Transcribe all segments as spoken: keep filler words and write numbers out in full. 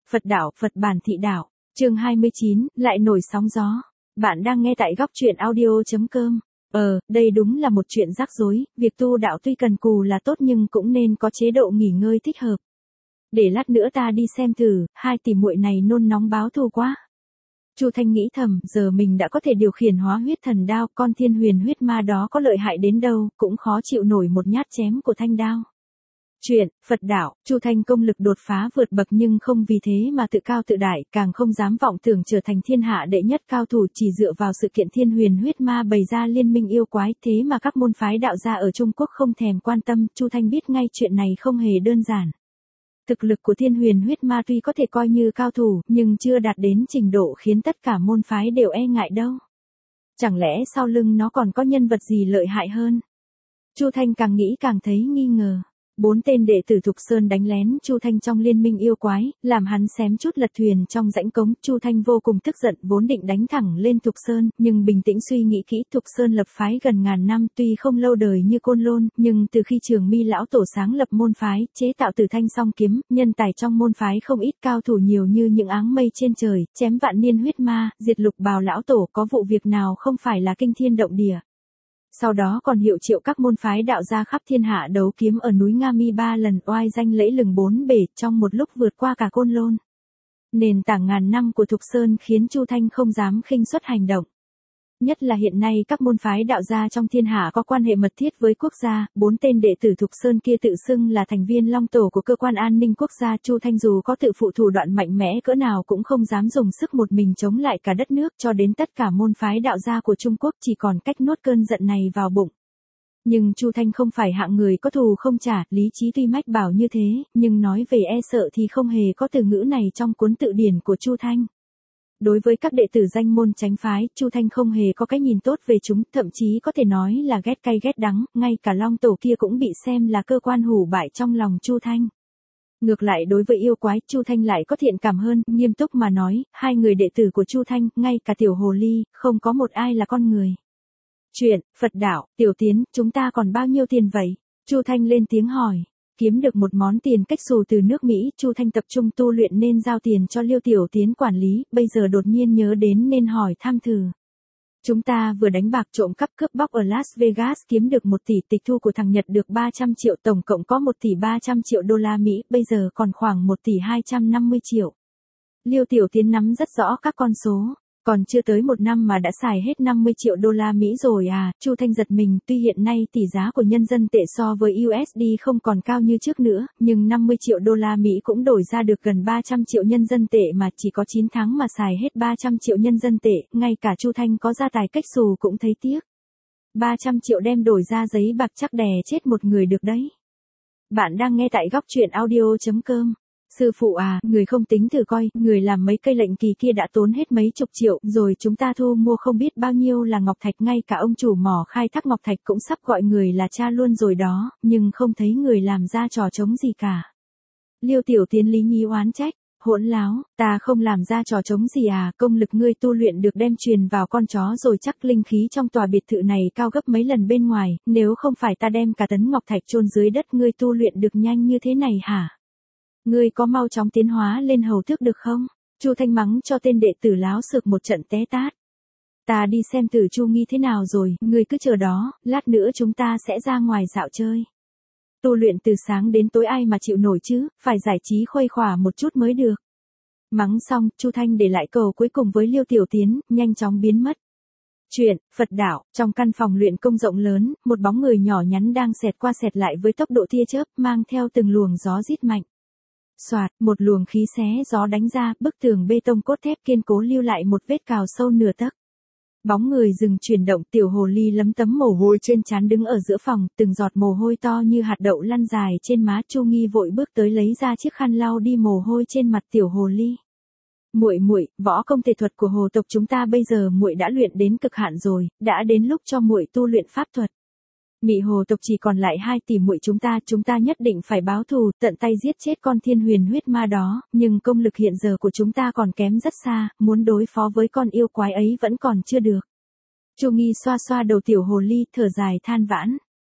Phật đạo, Phật bản thị đạo. Chương hai mươi chín, lại nổi sóng gió. Bạn đang nghe tại góc truyện audio chấm com. Ờ, đây đúng là một chuyện rắc rối, việc tu đạo tuy cần cù là tốt nhưng cũng nên có chế độ nghỉ ngơi thích hợp. Để lát nữa ta đi xem thử, hai tỷ muội này nôn nóng báo thù quá. Chu Thanh nghĩ thầm, giờ mình đã có thể điều khiển hóa huyết thần đao, con thiên huyền huyết ma đó có lợi hại đến đâu, cũng khó chịu nổi một nhát chém của thanh đao. Chuyện, Phật đạo, Chu Thanh công lực đột phá vượt bậc nhưng không vì thế mà tự cao tự đại, càng không dám vọng tưởng trở thành thiên hạ đệ nhất cao thủ, chỉ dựa vào sự kiện thiên huyền huyết ma bày ra liên minh yêu quái, thế mà các môn phái đạo gia ở Trung Quốc không thèm quan tâm. Chu Thanh biết ngay chuyện này không hề đơn giản. Thực lực của thiên huyền huyết ma tuy có thể coi như cao thủ, nhưng chưa đạt đến trình độ khiến tất cả môn phái đều e ngại đâu. Chẳng lẽ sau lưng nó còn có nhân vật gì lợi hại hơn? Chu Thanh càng nghĩ càng thấy nghi ngờ. Bốn tên đệ tử Thục Sơn đánh lén Chu Thanh trong liên minh yêu quái, làm hắn xém chút lật thuyền trong rãnh cống. Chu Thanh vô cùng tức giận, vốn định đánh thẳng lên Thục Sơn, nhưng bình tĩnh suy nghĩ kỹ, Thục Sơn lập phái gần ngàn năm, tuy không lâu đời như Côn Lôn, nhưng từ khi Trường Mi lão tổ sáng lập môn phái, chế tạo Tử Thanh song kiếm, nhân tài trong môn phái không ít, cao thủ nhiều như những áng mây trên trời, chém vạn niên huyết ma, diệt Lục Bào lão tổ, có vụ việc nào không phải là kinh thiên động địa. Sau đó còn hiệu triệu các môn phái đạo gia khắp thiên hạ đấu kiếm ở núi Nga Mi ba lần, oai danh lẫy lừng bốn bể, trong một lúc vượt qua cả Côn Lôn. Nền tảng ngàn năm của Thục Sơn khiến Chu Thanh không dám khinh suất hành động. Nhất là hiện nay các môn phái đạo gia trong thiên hạ có quan hệ mật thiết với quốc gia, bốn tên đệ tử Thục Sơn kia tự xưng là thành viên long tổ của cơ quan an ninh quốc gia. Chu Thanh dù có tự phụ thủ đoạn mạnh mẽ cỡ nào cũng không dám dùng sức một mình chống lại cả đất nước, cho đến tất cả môn phái đạo gia của Trung Quốc chỉ còn cách nuốt cơn giận này vào bụng. Nhưng Chu Thanh không phải hạng người có thù không trả, lý trí tuy mách bảo như thế, nhưng nói về e sợ thì không hề có từ ngữ này trong cuốn tự điển của Chu Thanh. Đối với các đệ tử danh môn chánh phái, Chu Thanh không hề có cái nhìn tốt về chúng, thậm chí có thể nói là ghét cay ghét đắng, ngay cả long tổ kia cũng bị xem là cơ quan hủ bại trong lòng Chu Thanh. Ngược lại đối với yêu quái, Chu Thanh lại có thiện cảm hơn, nghiêm túc mà nói, hai người đệ tử của Chu Thanh, ngay cả tiểu hồ ly, không có một ai là con người. Chuyện, Phật đạo, Tiểu Tiến, chúng ta còn bao nhiêu tiền vậy? Chu Thanh lên tiếng hỏi. Kiếm được một món tiền cách xù từ nước Mỹ, Chu Thanh tập trung tu luyện nên giao tiền cho Liêu Tiểu Tiến quản lý, bây giờ đột nhiên nhớ đến nên hỏi thăm thử. Chúng ta vừa đánh bạc trộm cắp cướp bóc ở Las Vegas kiếm được một tỷ, tịch thu của thằng Nhật được ba trăm triệu, tổng cộng có một tỷ ba trăm triệu đô la Mỹ, bây giờ còn khoảng một tỷ hai trăm năm mươi triệu. Liêu Tiểu Tiến nắm rất rõ các con số. Còn chưa tới một năm mà đã xài hết năm mươi triệu đô la Mỹ rồi à? Chu Thanh giật mình, tuy hiện nay tỷ giá của nhân dân tệ so với u ét đê không còn cao như trước nữa, nhưng năm mươi triệu đô la Mỹ cũng đổi ra được gần ba trăm triệu nhân dân tệ mà, chỉ có chín tháng mà xài hết ba trăm triệu nhân dân tệ, ngay cả Chu Thanh có gia tài cách xù cũng thấy tiếc. ba trăm triệu đem đổi ra giấy bạc chắc đè chết một người được đấy. Bạn đang nghe tại góc truyện audio chấm com. Sư phụ à, người không tính thử coi, người làm mấy cây lệnh kỳ kia đã tốn hết mấy chục triệu, rồi chúng ta thu mua không biết bao nhiêu là ngọc thạch, ngay cả ông chủ mỏ khai thác ngọc thạch cũng sắp gọi người là cha luôn rồi đó, nhưng không thấy người làm ra trò trống gì cả. Liêu Tiểu Tiến lý nhí oán trách, hỗn láo, ta không làm ra trò trống gì à, công lực ngươi tu luyện được đem truyền vào con chó rồi chắc linh khí trong tòa biệt thự này cao gấp mấy lần bên ngoài, nếu không phải ta đem cả tấn ngọc thạch chôn dưới đất ngươi tu luyện được nhanh như thế này hả? Ngươi có mau chóng tiến hóa lên hầu tước được không? Chu Thanh mắng cho tên đệ tử láo xược một trận té tát. Ta đi xem tử Chu Nghi thế nào rồi, ngươi cứ chờ đó, lát nữa chúng ta sẽ ra ngoài dạo chơi. Tu luyện từ sáng đến tối ai mà chịu nổi chứ, phải giải trí khuây khỏa một chút mới được. Mắng xong, Chu Thanh để lại cầu cuối cùng với Liêu Tiểu Tiến, nhanh chóng biến mất. Chuyện, Phật đạo, trong căn phòng luyện công rộng lớn, một bóng người nhỏ nhắn đang xẹt qua xẹt lại với tốc độ tia chớp, mang theo từng luồng gió rít mạnh. Soạt, một luồng khí xé gió đánh ra, bức tường bê tông cốt thép kiên cố lưu lại một vết cào sâu nửa tấc. Bóng người dừng chuyển động, tiểu hồ ly lấm tấm mồ hôi trên trán đứng ở giữa phòng, từng giọt mồ hôi to như hạt đậu lăn dài trên má. Chu Nghi vội bước tới lấy ra chiếc khăn lau đi mồ hôi trên mặt tiểu hồ ly. Muội muội, võ công thể thuật của hồ tộc chúng ta bây giờ muội đã luyện đến cực hạn rồi, đã đến lúc cho muội tu luyện pháp thuật. Mị hồ tộc chỉ còn lại hai tỷ muội chúng ta, chúng ta nhất định phải báo thù, tận tay giết chết con thiên huyền huyết ma đó, nhưng công lực hiện giờ của chúng ta còn kém rất xa, muốn đối phó với con yêu quái ấy vẫn còn chưa được. Chu Nghi xoa xoa đầu tiểu hồ ly, thở dài than vãn.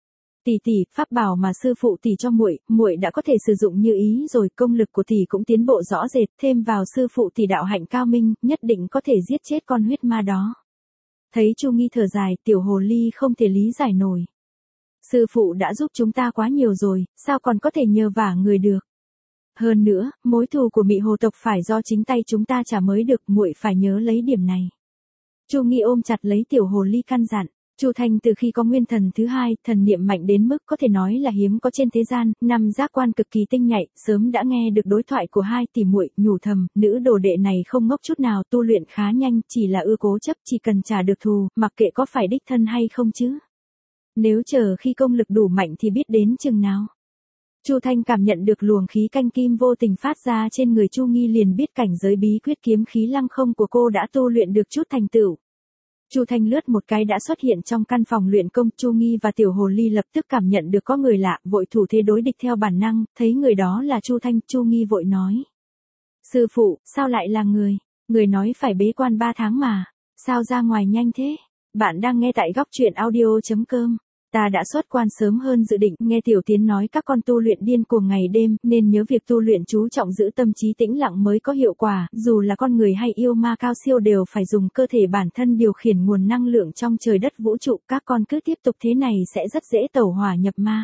Tỷ tỷ, pháp bảo mà sư phụ tỷ cho muội, muội đã có thể sử dụng như ý rồi, công lực của tỷ cũng tiến bộ rõ rệt, thêm vào sư phụ tỷ đạo hạnh cao minh, nhất định có thể giết chết con huyết ma đó. Thấy Chu Nghi thở dài, tiểu hồ ly không thể lý giải nổi. Sư phụ đã giúp chúng ta quá nhiều rồi, sao còn có thể nhờ vả người được? Hơn nữa, mối thù của Mị Hồ tộc phải do chính tay chúng ta trả mới được, muội phải nhớ lấy điểm này. Chu Nghi ôm chặt lấy tiểu hồ ly căn dặn. Chu Thanh từ khi có nguyên thần thứ hai, thần niệm mạnh đến mức có thể nói là hiếm có trên thế gian, năm giác quan cực kỳ tinh nhạy, sớm đã nghe được đối thoại của hai tỷ muội, nhủ thầm, nữ đồ đệ này không ngốc chút nào, tu luyện khá nhanh, chỉ là ưa cố chấp, chỉ cần trả được thù, mặc kệ có phải đích thân hay không chứ. Nếu chờ khi công lực đủ mạnh thì biết đến chừng nào. Chu Thanh cảm nhận được luồng khí canh kim vô tình phát ra trên người Chu Nghi, liền biết cảnh giới bí quyết kiếm khí lăng không của cô đã tu luyện được chút thành tựu. Chu Thanh lướt một cái đã xuất hiện trong căn phòng luyện công, Chu Nghi và tiểu hồ ly lập tức cảm nhận được có người lạ, vội thủ thế đối địch theo bản năng, thấy người đó là Chu Thanh, Chu Nghi vội nói. Sư phụ, sao lại là người? Người nói phải bế quan ba tháng mà, sao ra ngoài nhanh thế? Bạn đang nghe tại góc truyện audio chấm com. Ta đã xuất quan sớm hơn dự định, nghe Tiểu Tiến nói các con tu luyện điên cuồng ngày đêm, nên nhớ việc tu luyện chú trọng giữ tâm trí tĩnh lặng mới có hiệu quả, dù là con người hay yêu ma cao siêu đều phải dùng cơ thể bản thân điều khiển nguồn năng lượng trong trời đất vũ trụ, các con cứ tiếp tục thế này sẽ rất dễ tẩu hỏa nhập ma.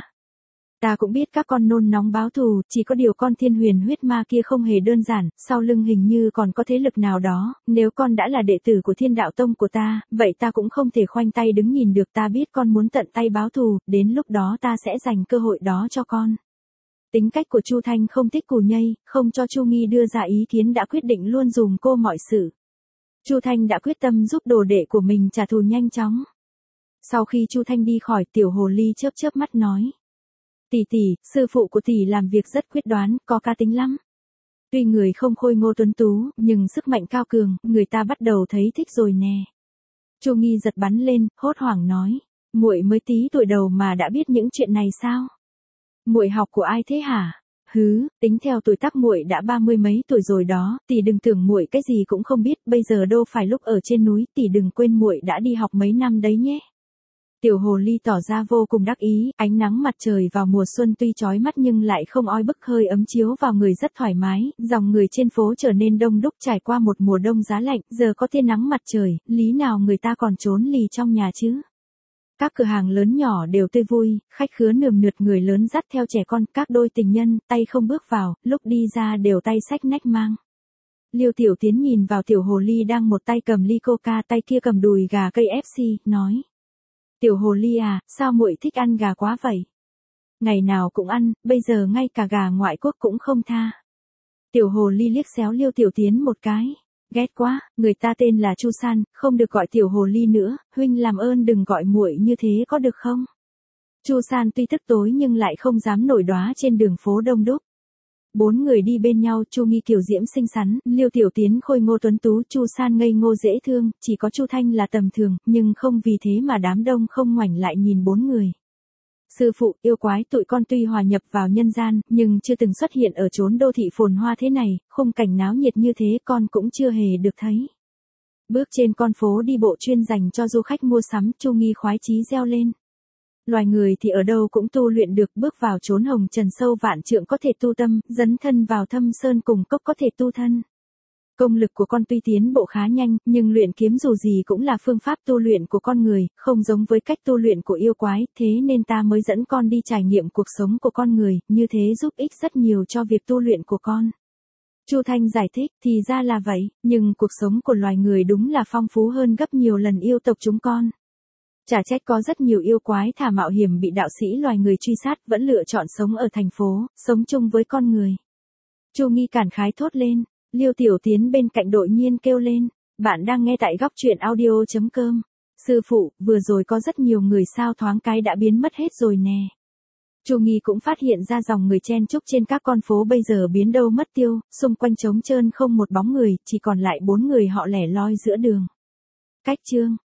Ta cũng biết các con nôn nóng báo thù, chỉ có điều con thiên huyền huyết ma kia không hề đơn giản, sau lưng hình như còn có thế lực nào đó, nếu con đã là đệ tử của Thiên Đạo Tông của ta, vậy ta cũng không thể khoanh tay đứng nhìn được, ta biết con muốn tận tay báo thù, đến lúc đó ta sẽ dành cơ hội đó cho con. Tính cách của Chu Thanh không thích cù nhây, không cho Chu Nghi đưa ra ý kiến đã quyết định luôn dùm cô mọi sự. Chu Thanh đã quyết tâm giúp đồ đệ của mình trả thù nhanh chóng. Sau khi Chu Thanh đi khỏi, tiểu hồ ly chớp chớp mắt nói. Tỷ tỷ, sư phụ của tỷ làm việc rất quyết đoán, có cá tính lắm. Tuy người không khôi ngô tuấn tú, nhưng sức mạnh cao cường, người ta bắt đầu thấy thích rồi nè. Chu Nghi giật bắn lên, hốt hoảng nói, muội mới tí tuổi đầu mà đã biết những chuyện này sao? Muội học của ai thế hả? Hứ, tính theo tuổi tác muội đã ba mươi mấy tuổi rồi đó, tỷ đừng tưởng muội cái gì cũng không biết, bây giờ đâu phải lúc ở trên núi, tỷ đừng quên muội đã đi học mấy năm đấy nhé. Tiểu hồ ly tỏ ra vô cùng đắc ý, ánh nắng mặt trời vào mùa xuân tuy chói mắt nhưng lại không oi bức, hơi ấm chiếu vào người rất thoải mái, dòng người trên phố trở nên đông đúc, trải qua một mùa đông giá lạnh, giờ có tia nắng mặt trời, lý nào người ta còn trốn lì trong nhà chứ. Các cửa hàng lớn nhỏ đều tươi vui, khách khứa nườm nượp, người lớn dắt theo trẻ con, các đôi tình nhân, tay không bước vào, lúc đi ra đều tay xách nách mang. Liêu Tiểu Tiến nhìn vào tiểu hồ ly đang một tay cầm ly coca, tay kia cầm đùi gà cây ép xê, nói. Tiểu hồ ly à, sao muội thích ăn gà quá vậy? Ngày nào cũng ăn, bây giờ ngay cả gà ngoại quốc cũng không tha. Tiểu hồ ly liếc xéo Liêu Tiểu Tiến một cái. Ghét quá, người ta tên là Chu San, không được gọi tiểu hồ ly nữa, huynh làm ơn đừng gọi muội như thế có được không? Chu San tuy tức tối nhưng lại không dám nổi đoá trên đường phố đông đúc. Bốn người đi bên nhau, Chu Nghi kiều diễm xinh xắn, Liêu Tiểu Tiến khôi ngô tuấn tú, Chu San ngây ngô dễ thương, chỉ có Chu Thanh là tầm thường, nhưng không vì thế mà đám đông không ngoảnh lại nhìn bốn người. Sư phụ, yêu quái tụi con tuy hòa nhập vào nhân gian, nhưng chưa từng xuất hiện ở chốn đô thị phồn hoa thế này, khung cảnh náo nhiệt như thế con cũng chưa hề được thấy. Bước trên con phố đi bộ chuyên dành cho du khách mua sắm, Chu Nghi khoái chí reo lên. Loài người thì ở đâu cũng tu luyện được, bước vào chốn hồng trần sâu vạn trượng có thể tu tâm, dấn thân vào thâm sơn cùng cốc có thể tu thân. Công lực của con tuy tiến bộ khá nhanh, nhưng luyện kiếm dù gì cũng là phương pháp tu luyện của con người, không giống với cách tu luyện của yêu quái, thế nên ta mới dẫn con đi trải nghiệm cuộc sống của con người, như thế giúp ích rất nhiều cho việc tu luyện của con. Chu Thanh giải thích, thì ra là vậy, nhưng cuộc sống của loài người đúng là phong phú hơn gấp nhiều lần yêu tộc chúng con. Chả trách có rất nhiều yêu quái thả mạo hiểm bị đạo sĩ loài người truy sát, vẫn lựa chọn sống ở thành phố, sống chung với con người. Chu Nghi cảm khái thốt lên. Liêu Tiểu Tiến bên cạnh đột nhiên kêu lên, bạn đang nghe tại góc truyện audio chấm com. Sư phụ, vừa rồi có rất nhiều người sao thoáng cái đã biến mất hết rồi nè. Chu Nghi cũng phát hiện ra dòng người chen chúc trên các con phố bây giờ biến đâu mất tiêu, xung quanh trống trơn không một bóng người, chỉ còn lại bốn người họ lẻ loi giữa đường. Cách chương